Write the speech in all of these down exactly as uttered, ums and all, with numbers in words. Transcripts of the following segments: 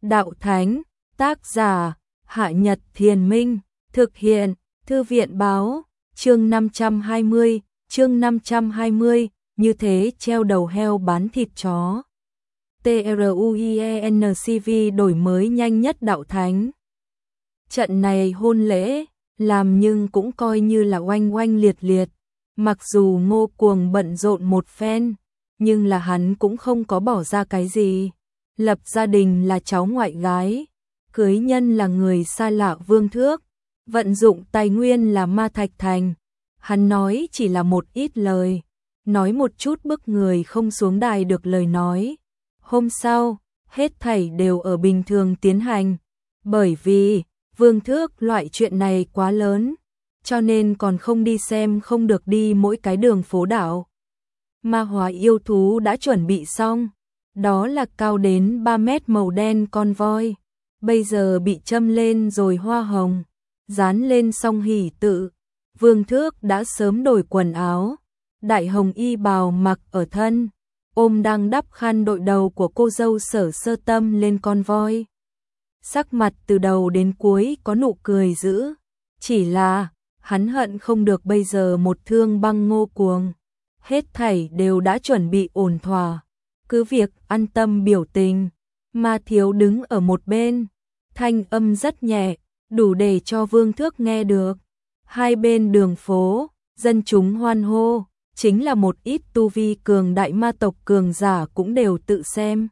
Đạo Thánh, tác giả, Hạ Nhật Thiền Minh, thực hiện, Thư viện Báo, chương năm trăm hai mươi, chương năm trăm hai mươi, như thế treo đầu heo bán thịt chó. TRUIENCV đổi mới nhanh nhất Đạo Thánh. Trận này hôn lễ, làm nhưng cũng coi như là oanh oanh liệt liệt. Mặc dù Ngô Cuồng bận rộn một phen, nhưng là hắn cũng không có bỏ ra cái gì. Lập gia đình là cháu ngoại gái, cưới nhân là người xa lạ Vương Thước, vận dụng tài nguyên là Ma Thạch Thành. Hắn nói chỉ là một ít lời, nói một chút bức người không xuống đài được lời nói. Hôm sau, hết thảy đều ở bình thường tiến hành, bởi vì Vương Thước loại chuyện này quá lớn, cho nên còn không đi xem không được đi mỗi cái đường phố đảo. Ma hóa yêu thú đã chuẩn bị xong, đó là cao đến ba mét màu đen con voi, bây giờ bị châm lên rồi hoa hồng, dán lên song hỷ tự. Vương Thước đã sớm đổi quần áo, đại hồng y bào mặc ở thân, ôm đang đắp khăn đội đầu của cô dâu Sở Sơ Tâm lên con voi. Sắc mặt từ đầu đến cuối có nụ cười dữ, chỉ là hắn hận không được bây giờ một thương băng Ngô Cuồng. Hết thảy đều đã chuẩn bị ổn thỏa, cứ việc an tâm biểu tình. Ma Thiếu đứng ở một bên, thanh âm rất nhẹ, đủ để cho Vương Thước nghe được. Hai bên đường phố, dân chúng hoan hô, chính là một ít tu vi cường đại ma tộc cường giả cũng đều tự xem.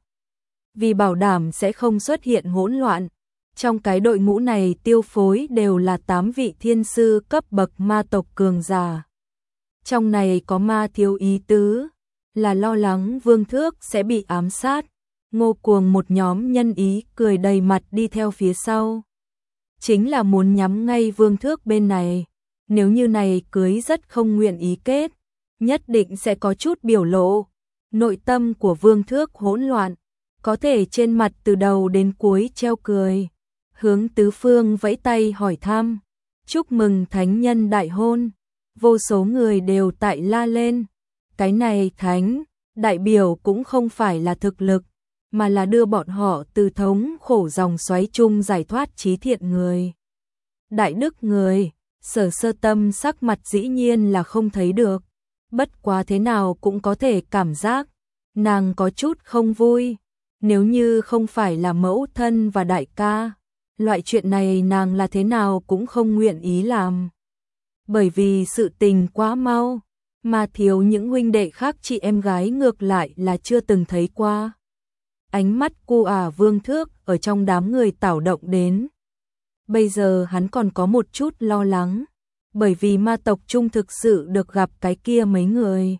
Vì bảo đảm sẽ không xuất hiện hỗn loạn, trong cái đội ngũ này tiêu phối đều là tám vị thiên sư cấp bậc ma tộc cường giả. Trong này có Ma Thiếu ý tứ, là lo lắng Vương Thước sẽ bị ám sát. Ngô Cuồng một nhóm nhân ý cười đầy mặt đi theo phía sau. Chính là muốn nhắm ngay Vương Thước bên này, nếu như này cưới rất không nguyện ý kết, nhất định sẽ có chút biểu lộ. Nội tâm của Vương Thước hỗn loạn, có thể trên mặt từ đầu đến cuối treo cười, hướng tứ phương vẫy tay hỏi thăm, chúc mừng thánh nhân đại hôn. Vô số người đều tại la lên, cái này thánh, đại biểu cũng không phải là thực lực, mà là đưa bọn họ từ thống khổ dòng xoáy chung giải thoát trí thiện người. Đại đức người, Sở Sơ Tâm sắc mặt dĩ nhiên là không thấy được, bất quá thế nào cũng có thể cảm giác, nàng có chút không vui, nếu như không phải là mẫu thân và đại ca, loại chuyện này nàng là thế nào cũng không nguyện ý làm. Bởi vì sự tình quá mau, mà thiếu những huynh đệ khác chị em gái ngược lại là chưa từng thấy qua. Ánh mắt cu ả Vương Thước ở trong đám người tảo động đến. Bây giờ hắn còn có một chút lo lắng, bởi vì ma tộc trung thực sự được gặp cái kia mấy người.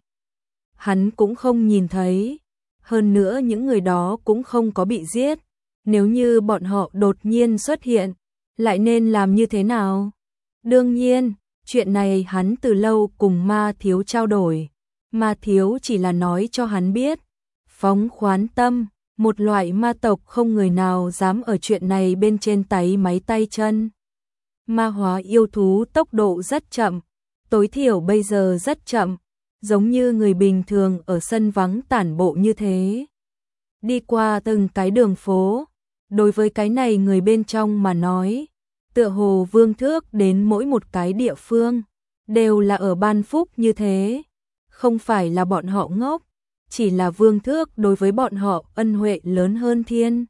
Hắn cũng không nhìn thấy, hơn nữa những người đó cũng không có bị giết. Nếu như bọn họ đột nhiên xuất hiện, lại nên làm như thế nào? Đương nhiên, chuyện này hắn từ lâu cùng Ma Thiếu trao đổi. Ma Thiếu chỉ là nói cho hắn biết, phóng khoán tâm, một loại ma tộc không người nào dám ở chuyện này bên trên táy máy tay chân. Ma hóa yêu thú tốc độ rất chậm, tối thiểu bây giờ rất chậm, giống như người bình thường ở sân vắng tản bộ như thế. Đi qua từng cái đường phố, đối với cái này người bên trong mà nói, tựa hồ Vương Thước đến mỗi một cái địa phương, đều là ở ban phúc như thế. Không phải là bọn họ ngốc, chỉ là Vương Thước đối với bọn họ ân huệ lớn hơn thiên.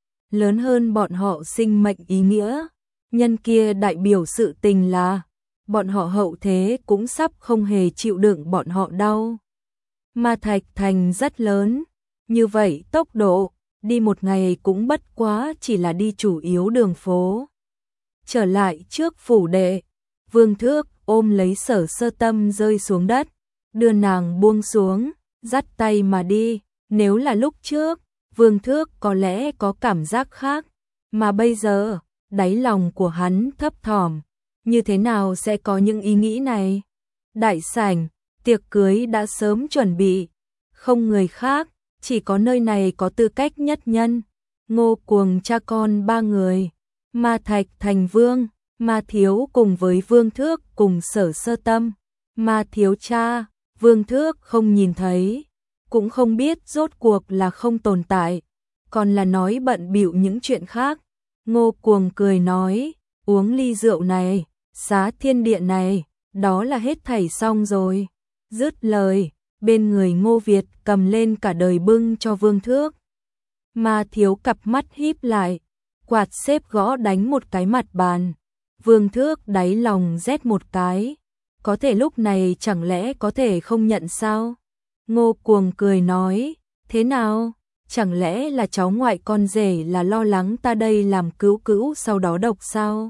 Lớn hơn bọn họ sinh mệnh ý nghĩa. Nhân kia đại biểu sự tình là, bọn họ hậu thế cũng sắp không hề chịu đựng bọn họ đau. Ma Thạch Thành rất lớn, như vậy tốc độ, đi một ngày cũng bất quá chỉ là đi chủ yếu đường phố. Trở lại trước phủ đệ, Vương Thước ôm lấy Sở Sơ Tâm rơi xuống đất, đưa nàng buông xuống, dắt tay mà đi. Nếu là lúc trước, Vương Thước có lẽ có cảm giác khác, mà bây giờ, đáy lòng của hắn thấp thỏm, như thế nào sẽ có những ý nghĩ này? Đại sảnh, tiệc cưới đã sớm chuẩn bị, không người khác, chỉ có nơi này có tư cách nhất nhân. Ngô Cuồng cha con ba người, Ma Thạch Thành Vương, Ma Thiếu cùng với Vương Thước cùng Sở Sơ Tâm. Ma Thiếu cha, Vương Thước không nhìn thấy, cũng không biết rốt cuộc là không tồn tại. còn là nói bận bịu những chuyện khác. Ngô Cuồng cười nói, uống ly rượu này, xá thiên địa này, đó là hết thảy xong rồi. Dứt lời, bên người Ngô Việt cầm lên cả đời bưng cho Vương Thước. Ma Thiếu cặp mắt híp lại, quạt xếp gõ đánh một cái mặt bàn. Vương Thước đáy lòng rét một cái, có thể lúc này chẳng lẽ có thể không nhận sao? Ngô Cuồng cười nói, thế nào? Chẳng lẽ là cháu ngoại con rể là lo lắng ta đây làm cứu cữu sau đó độc sao?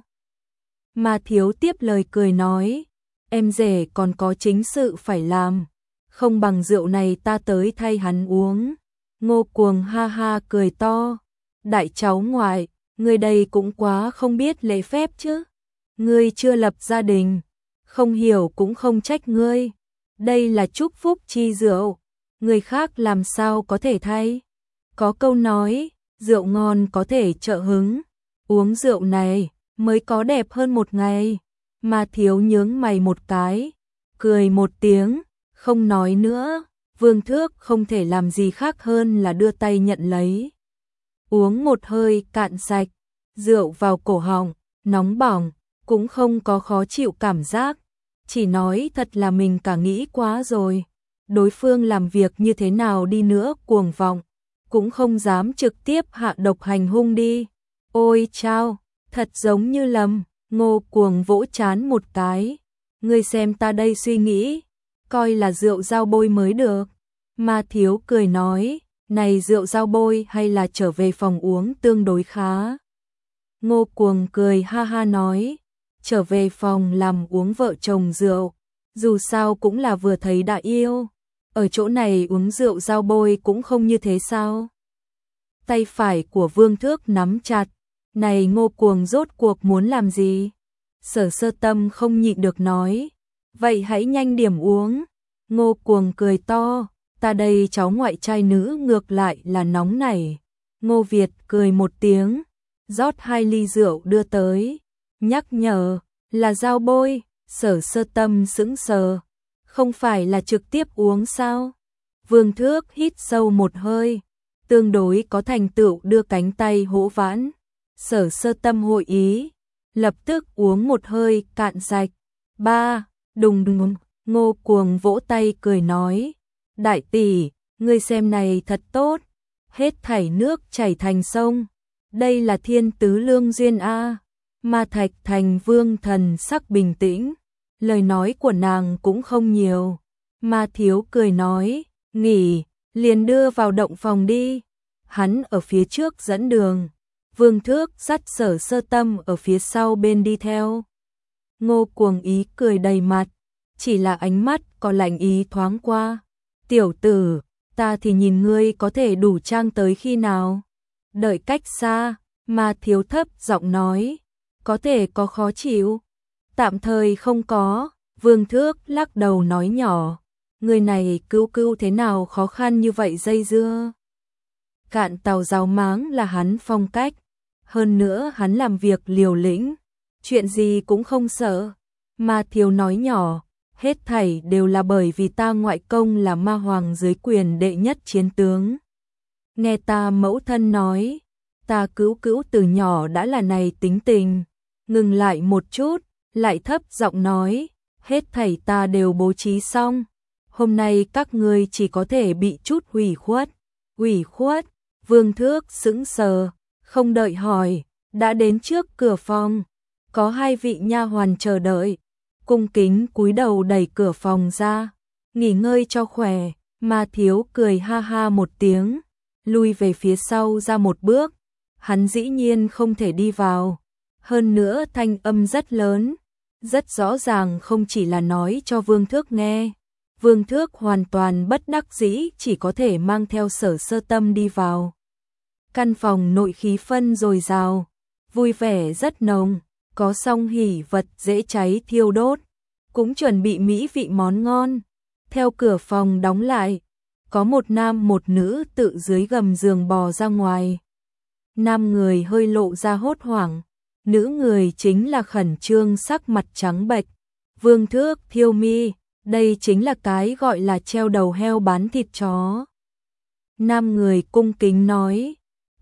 Ma Thiếu tiếp lời cười nói, em rể còn có chính sự phải làm, không bằng rượu này ta tới thay hắn uống. Ngô Cuồng ha ha cười to, đại cháu ngoại, ngươi đây cũng quá không biết lễ phép chứ. Ngươi chưa lập gia đình, không hiểu cũng không trách ngươi. Đây là chúc phúc chi rượu, người khác làm sao có thể thay. Có câu nói, rượu ngon có thể trợ hứng, uống rượu này mới có đẹp hơn một ngày. Ma Thiếu nhướng mày một cái, cười một tiếng, không nói nữa. Vương Thước không thể làm gì khác hơn là đưa tay nhận lấy. Uống một hơi cạn sạch, rượu vào cổ họng, nóng bỏng, cũng không có khó chịu cảm giác. Chỉ nói thật là mình cả nghĩ quá rồi. Đối phương làm việc như thế nào đi nữa cuồng vọng, cũng không dám trực tiếp hạ độc hành hung đi. Ôi chao, thật giống như lầm. Ngô Cuồng vỗ chán một cái. Ngươi xem ta đây suy nghĩ, coi là rượu dao bôi mới được. Ma Thiếu cười nói, này rượu dao bôi hay là trở về phòng uống tương đối khá. Ngô Cuồng cười ha ha nói, trở về phòng làm uống vợ chồng rượu, dù sao cũng là vừa thấy đã yêu. Ở chỗ này uống rượu dao bôi cũng không như thế sao? Tay phải của Vương Thước nắm chặt, này Ngô Cuồng rốt cuộc muốn làm gì? Sở Sơ Tâm không nhịn được nói, vậy hãy nhanh điểm uống. Ngô Cuồng cười to, ta đây cháu ngoại trai nữ ngược lại là nóng nảy. Ngô Việt cười một tiếng, rót hai ly rượu đưa tới, nhắc nhở, là dao bôi. Sở Sơ Tâm sững sờ, không phải là trực tiếp uống sao? Vương Thước hít sâu một hơi, tương đối có thành tựu đưa cánh tay hỗ vãn. Sở Sơ Tâm hội ý, lập tức uống một hơi cạn sạch. Ba, đùng đùng, Ngô Cuồng vỗ tay cười nói, đại tỷ, ngươi xem này thật tốt, hết thảy nước chảy thành sông, đây là thiên tứ lương duyên a. Ma Thạch Thành Vương thần sắc bình tĩnh, lời nói của nàng cũng không nhiều. Ma Thiếu cười nói, nghỉ, liền đưa vào động phòng đi. Hắn ở phía trước dẫn đường, Vương Thước dắt Sở Sơ Tâm ở phía sau bên đi theo. Ngô Cuồng ý cười đầy mặt, chỉ là ánh mắt có lạnh ý thoáng qua. Tiểu tử, ta thì nhìn ngươi có thể đủ trang tới khi nào? Đợi cách xa, Ma Thiếu thấp giọng nói, có thể có khó chịu. Tạm thời không có. Vương Thước lắc đầu nói nhỏ, người này cứu cứu thế nào khó khăn như vậy dây dưa. Cạn tàu rào máng là hắn phong cách, hơn nữa hắn làm việc liều lĩnh, chuyện gì cũng không sợ. Ma Thiếu nói nhỏ, hết thảy đều là bởi vì ta ngoại công là ma hoàng dưới quyền đệ nhất chiến tướng. Nghe ta mẫu thân nói, ta cứu cứu từ nhỏ đã là này tính tình. Ngừng lại một chút, lại thấp giọng nói, hết thảy ta đều bố trí xong. Hôm nay các ngươi chỉ có thể bị chút hủy khuất. Hủy khuất? Vương Thước sững sờ, không đợi hỏi, đã đến trước cửa phòng. Có hai vị nha hoàn chờ đợi, cung kính cúi đầu đẩy cửa phòng ra. Nghỉ ngơi cho khỏe. Ma Thiếu cười ha ha một tiếng, lui về phía sau ra một bước. Hắn dĩ nhiên không thể đi vào. Hơn nữa thanh âm rất lớn, rất rõ ràng không chỉ là nói cho Vương Thước nghe. Vương Thước hoàn toàn bất đắc dĩ chỉ có thể mang theo Sở Sơ Tâm đi vào. Căn phòng nội khí phân dồi dào, vui vẻ rất nồng, có song hỷ vật dễ cháy thiêu đốt, cũng chuẩn bị mỹ vị món ngon. Theo cửa phòng đóng lại, có một nam một nữ tự dưới gầm giường bò ra ngoài. Nam người hơi lộ ra hốt hoảng, nữ người chính là khẩn trương sắc mặt trắng bệch. Vương Thước thiêu mi, đây chính là cái gọi là treo đầu heo bán thịt chó. Nam người cung kính nói,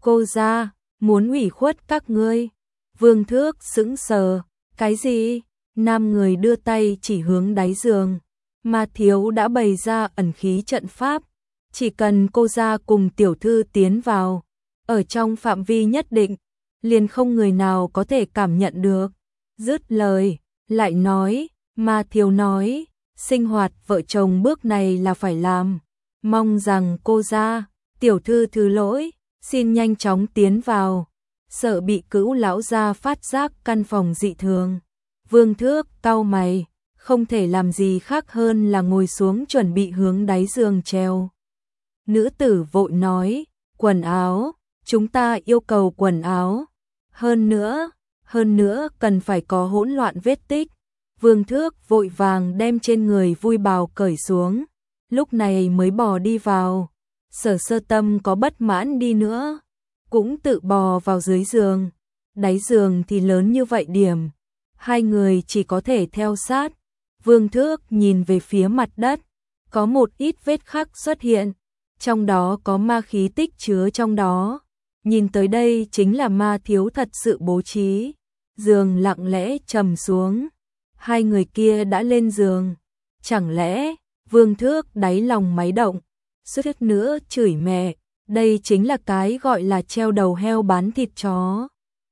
Cô ra, muốn ủy khuất các ngươi. Vương Thước sững sờ, cái gì? Nam người đưa tay chỉ hướng đáy giường. Ma Thiếu đã bày ra ẩn khí trận pháp, chỉ cần cô ra cùng tiểu thư tiến vào, ở trong phạm vi nhất định, liền không người nào có thể cảm nhận được. Dứt lời, lại nói, Ma Thiếu nói, sinh hoạt vợ chồng bước này là phải làm, mong rằng cô ra, tiểu thư thứ lỗi, xin nhanh chóng tiến vào, sợ bị Cữu lão gia phát giác căn phòng dị thường. Vương Thước cau mày, không thể làm gì khác hơn là ngồi xuống chuẩn bị hướng đáy giường treo. Nữ tử vội nói, quần áo, chúng ta yêu cầu quần áo. Hơn nữa, hơn nữa cần phải có hỗn loạn vết tích. Vương Thước vội vàng đem trên người vui bào cởi xuống, lúc này mới bò đi vào. Sở Sơ Tâm có bất mãn đi nữa, cũng tự bò vào dưới giường. Đáy giường thì lớn như vậy điểm, hai người chỉ có thể theo sát. Vương Thước nhìn về phía mặt đất, có một ít vết khắc xuất hiện, trong đó có ma khí tích chứa trong đó. Nhìn tới đây chính là Ma Thiếu thật sự bố trí. Giường lặng lẽ trầm xuống, hai người kia đã lên giường. Chẳng lẽ, Vương Thước đáy lòng máy động, suýt nữa chửi mẹ, đây chính là cái gọi là treo đầu heo bán thịt chó.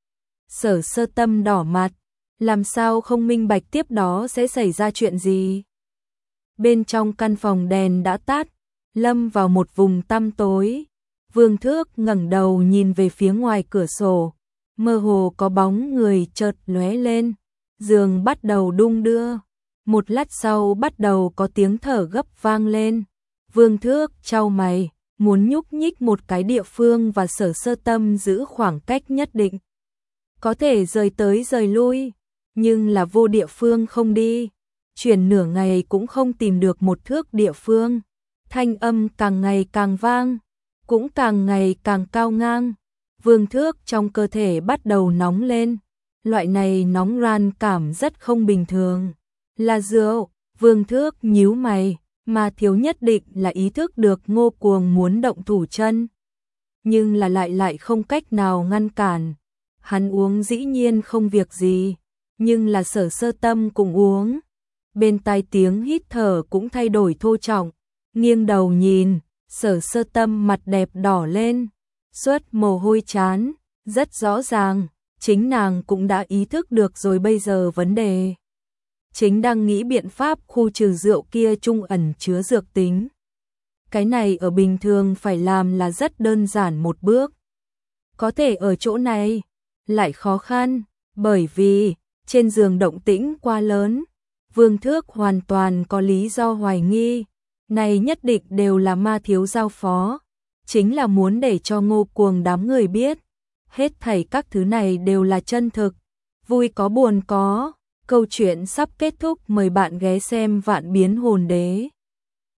Sở Sơ Tâm đỏ mặt, làm sao không minh bạch tiếp đó sẽ xảy ra chuyện gì. Bên trong căn phòng đèn đã tắt, lâm vào một vùng tăm tối. Vương Thước ngẩng đầu nhìn về phía ngoài cửa sổ, mơ hồ có bóng người chợt lóe lên, giường bắt đầu đung đưa. Một lát sau bắt đầu có tiếng thở gấp vang lên. Vương Thước chau mày, muốn nhúc nhích một cái địa phương và Sở Sơ Tâm giữ khoảng cách nhất định. Có thể rời tới rời lui, nhưng là vô địa phương không đi. Chuyển nửa ngày cũng không tìm được một thước địa phương. Thanh âm càng ngày càng vang, cũng càng ngày càng cao ngang. Vương Thước trong cơ thể bắt đầu nóng lên. Loại này nóng ran cảm rất không bình thường. Là rượu. Vương Thước nhíu mày, Ma Thiếu nhất định là ý thức được Ngô Cuồng muốn động thủ chân, nhưng là lại lại không cách nào ngăn cản. Hắn uống dĩ nhiên không việc gì, nhưng là Sở Sơ Tâm cũng uống. Bên tai tiếng hít thở cũng thay đổi thô trọng. Nghiêng đầu nhìn, Sở Sơ Tâm mặt đẹp đỏ lên, xuất mồ hôi chán, rất rõ ràng, chính nàng cũng đã ý thức được rồi bây giờ vấn đề. Chính đang nghĩ biện pháp khu trừ rượu kia trung ẩn chứa dược tính. Cái này ở bình thường phải làm là rất đơn giản một bước. Có thể ở chỗ này lại khó khăn, bởi vì trên giường động tĩnh quá lớn. Vương Thước hoàn toàn có lý do hoài nghi, này nhất định đều là Ma Thiếu giao phó, chính là muốn để cho Ngô Cuồng đám người biết, hết thảy các thứ này đều là chân thực, vui có buồn có. Câu chuyện sắp kết thúc, mời bạn ghé xem Vạn Biến Hồn Đế.